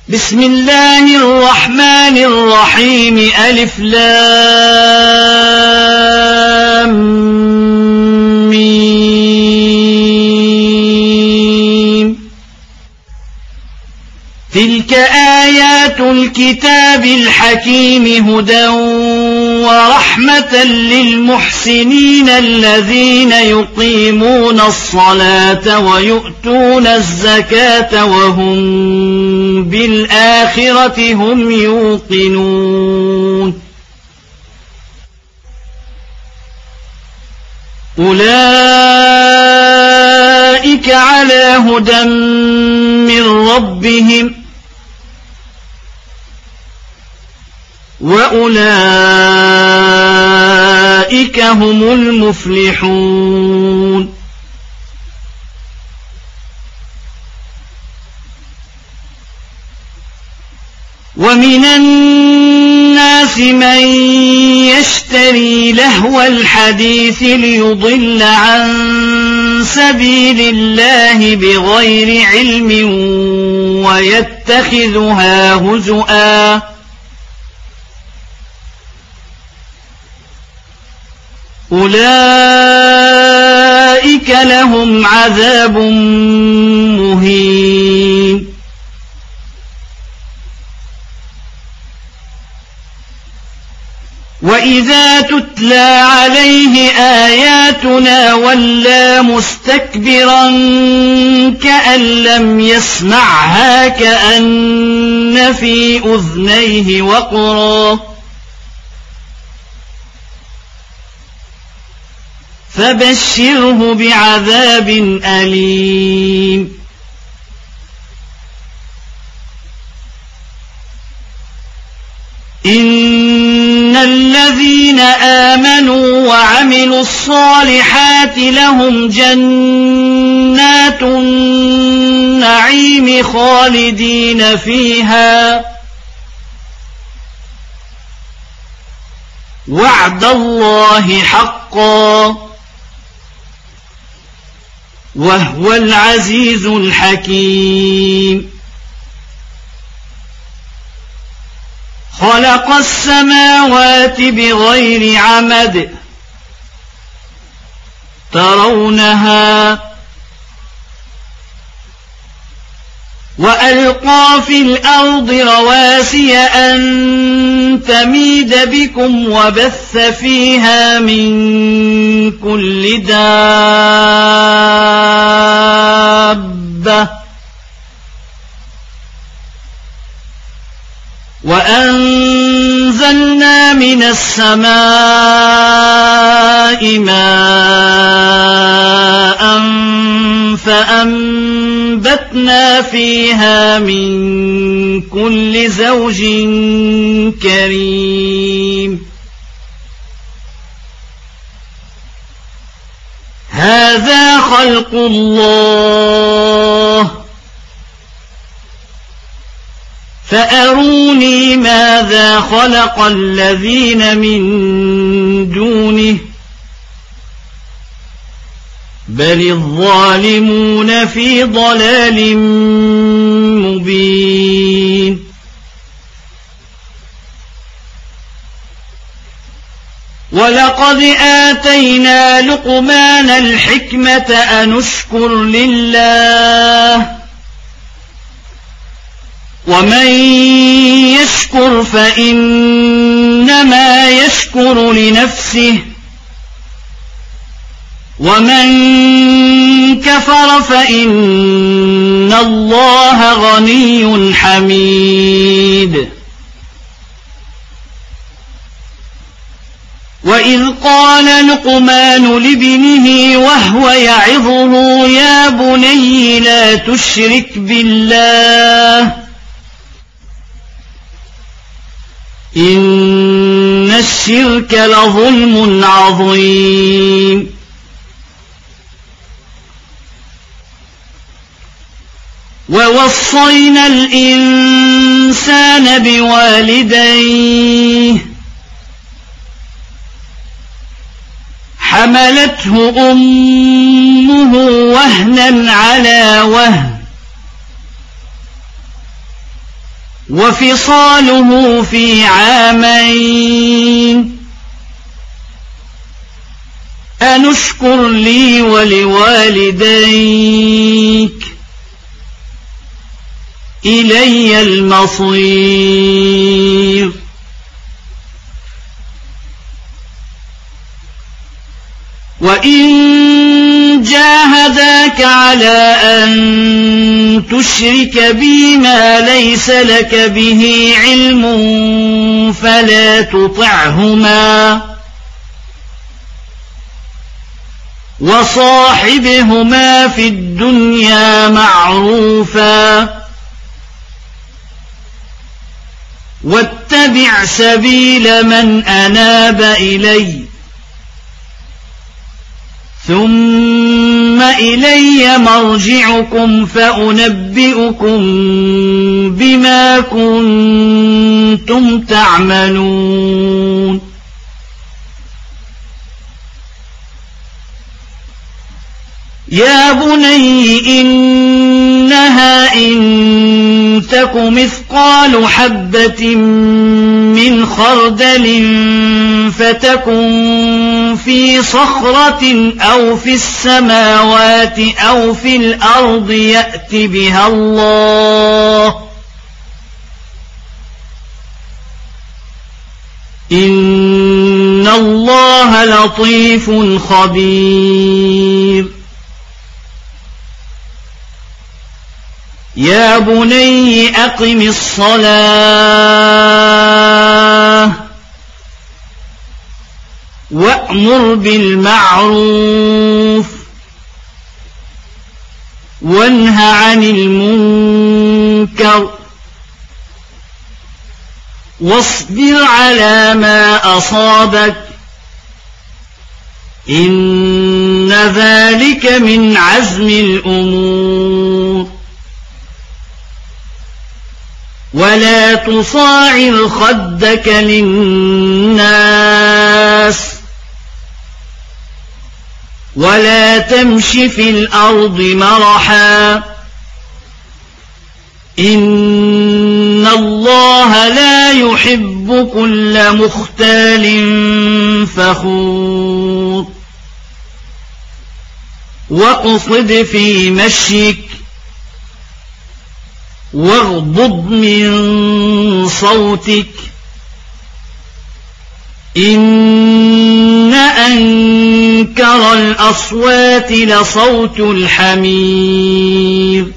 بسم الله الرحمن الرحيم ألف لام ميم تلك آيات الكتاب الحكيم هدى ورحمة للمحسنين الذين يقيمون الصلاة ويؤتون الزكاة وهم بالآخرة هم يوقنون أولئك على هدى من ربهم وأولئك هم المفلحون ومن الناس من يشتري لهو الحديث ليضل عن سبيل الله بغير علم ويتخذها هزؤا أولئك لهم عذاب مهين وإذا تتلى عليه آياتنا ولى مستكبرا كأن لم يسمعها كأن في أذنيه وقرا فبشره بعذاب أليم إن الذين آمنوا وعملوا الصالحات لهم جنات النعيم خالدين فيها وعد الله حقا وهو العزيز الحكيم خلق السماوات بغير عمد ترونها وألقى في الأرض رواسي أن تميد بكم وبث فيها من كل دابة وأنزلنا من السماء ماء فأنبتنا فيها من كل زوج كريم هذا خلق الله فأروني ماذا خلق الذين من دونه بل الظالمون في ضلال مبين ولقد آتينا لقمان الحكمة أن اشكر لله ومن يشكر فإنما يشكر لنفسه ومن كفر فإن الله غني حميد وإذ قال لقمان لابنه وهو يعظه يا بني لا تشرك بالله إن الشرك لظلم عظيم ووصينا الإنسان بوالديه حملته أمه وهنا على وهن وفصاله في عامين أن اشكر لي ولوالديك إلي المصير وإن جاهداك على أن تشرك بي ما ليس لك به علم فلا تطعهما وصاحبهما في الدنيا معروفا واتبع سبيل من أناب إلي ثم إلي مرجعكم فأنبئكم بما كنتم تعملون يا بني إنها إن تك مثقال حبة من خردل فتكن في صخرة أو في السماوات أو في الأرض يأت بها الله إن الله لطيف خبير يا بني أقم الصلاة وأمر بالمعروف وانه عن المنكر واصبر على ما أصابك إن ذلك من عزم الأمور ولا تصاعر خدك للناس ولا تمش في الأرض مرحا إن الله لا يحب كل مختال فخور واقصد في مشيك واغضض من صوتك إن أنكر الأصوات لصوت الحمير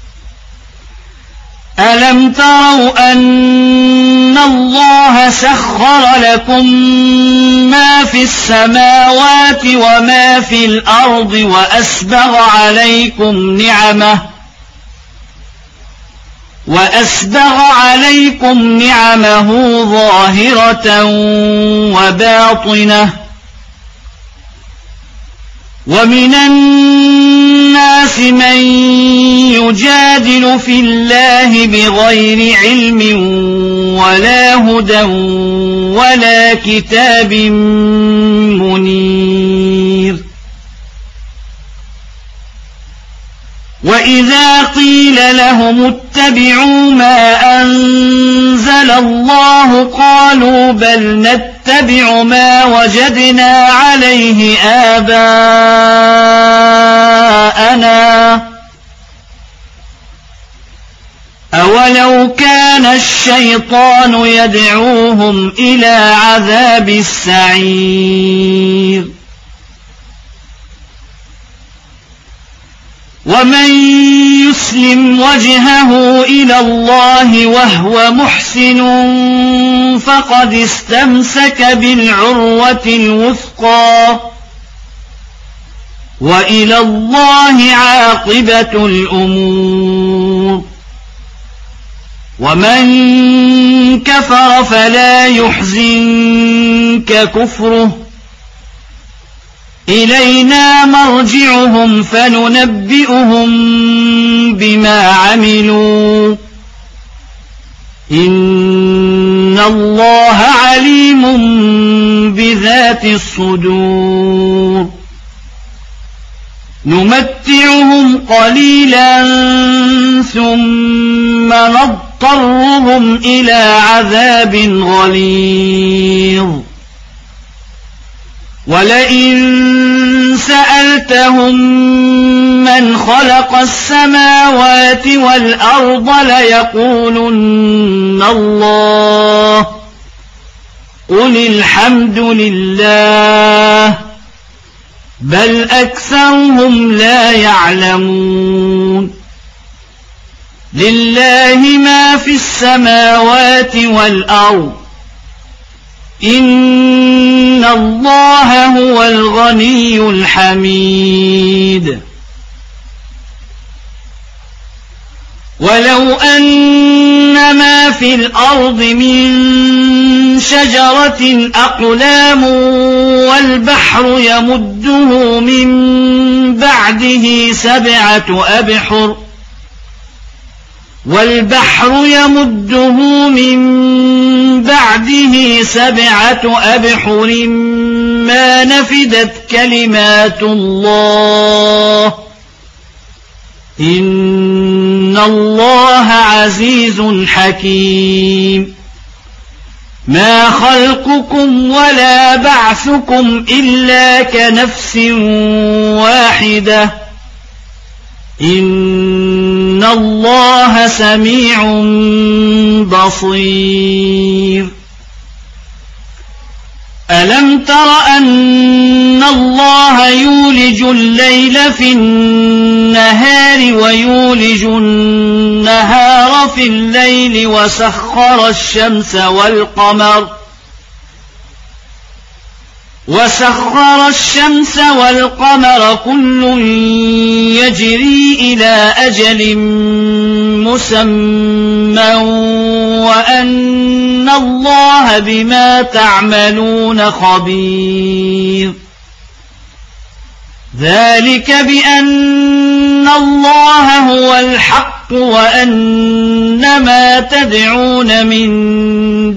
ألم تروا أن الله سخر لكم ما في السماوات وما في الأرض وأسبغ عليكم نعمه ظاهرة وباطنة ومن الناس من يجادل في الله بغير علم ولا هدى ولا كتاب منير وإذا قيل لهم اتبعوا ما أنزل الله قالوا بل نتبع ما وجدنا عليه آباءنا أولو كان الشيطان يدعوهم إلى عذاب السعير ومن يسلم وجهه إلى الله وهو محسن فقد استمسك بالعروة الوثقى وإلى الله عاقبة الأمور ومن كفر فلا يحزنك كفره إلينا مرجعهم فننبئهم بما عملوا إن الله عليم بذات الصدور نمتعهم قليلا ثم نضطرهم إلى عذاب غليظ ولئن سألتهم من خلق السماوات والأرض ليقولن الله قل الحمد لله بل أكثرهم لا يعلمون لله ما في السماوات والأرض إن الله هو الغني الحميد ولو أن ما في الأرض من شجرة أقلام والبحر يمده من بعده سبعة أبحر ما نفدت كلمات الله إن الله عزيز حكيم ما خلقكم ولا بعثكم إلا كنفس واحدة إن الله سميع بصير ألم تر أن الله يولج الليل في النهار ويولج النهار في الليل وسخر الشمس والقمر كل يجري إلى أجل مسمى وأن الله بما تعملون خبير ذلك بأن الله هو الحق وأن ما تدعون من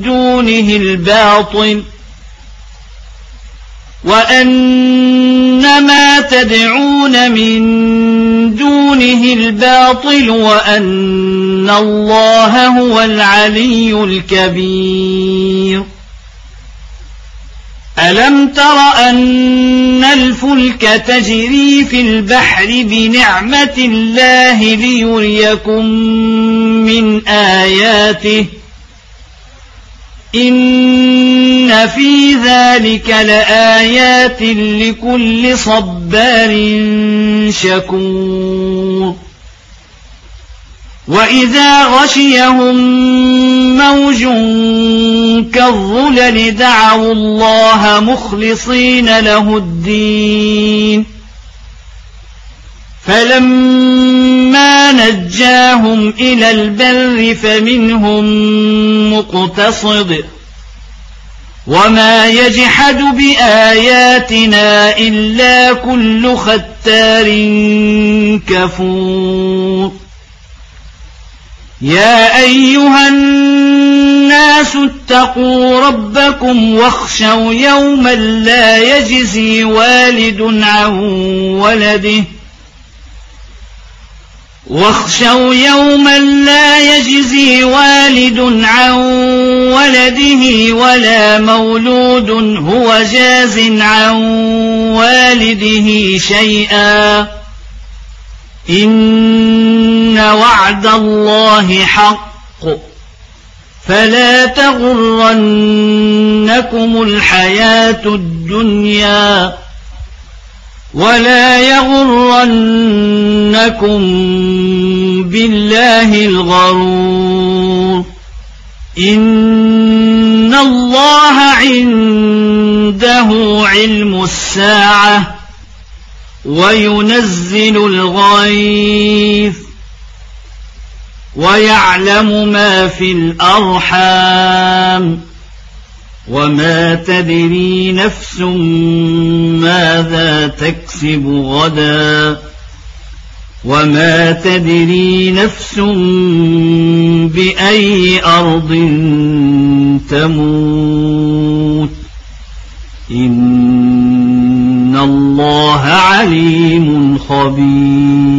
دونه الباطل وأن الله هو العلي الكبير ألم تر أن الفلك تجري في البحر بنعمة الله ليريكم من آياته إن في ذلك لآيات لكل صبار شكور وإذا غشيهم موج كالظلل دعوا الله مخلصين له الدين فلما نجاهم إلى البر فمنهم مقتصد وما يجحد بآياتنا إلا كل ختار كفور يا أيها الناس اتقوا ربكم واخشوا يوما لا يجزي والد عن ولده ولا مولود هو جاز عن والده شيئا إن وعد الله حق فلا تغرنكم الحياة الدنيا ولا يغرنكم بالله الغرور إن الله عنده علم الساعة وينزل الغيث ويعلم ما في الأرحام وما تدري نفس ماذا تكسب غدا وما تدري نفس بأي أرض تموت إن الله عليم خبير.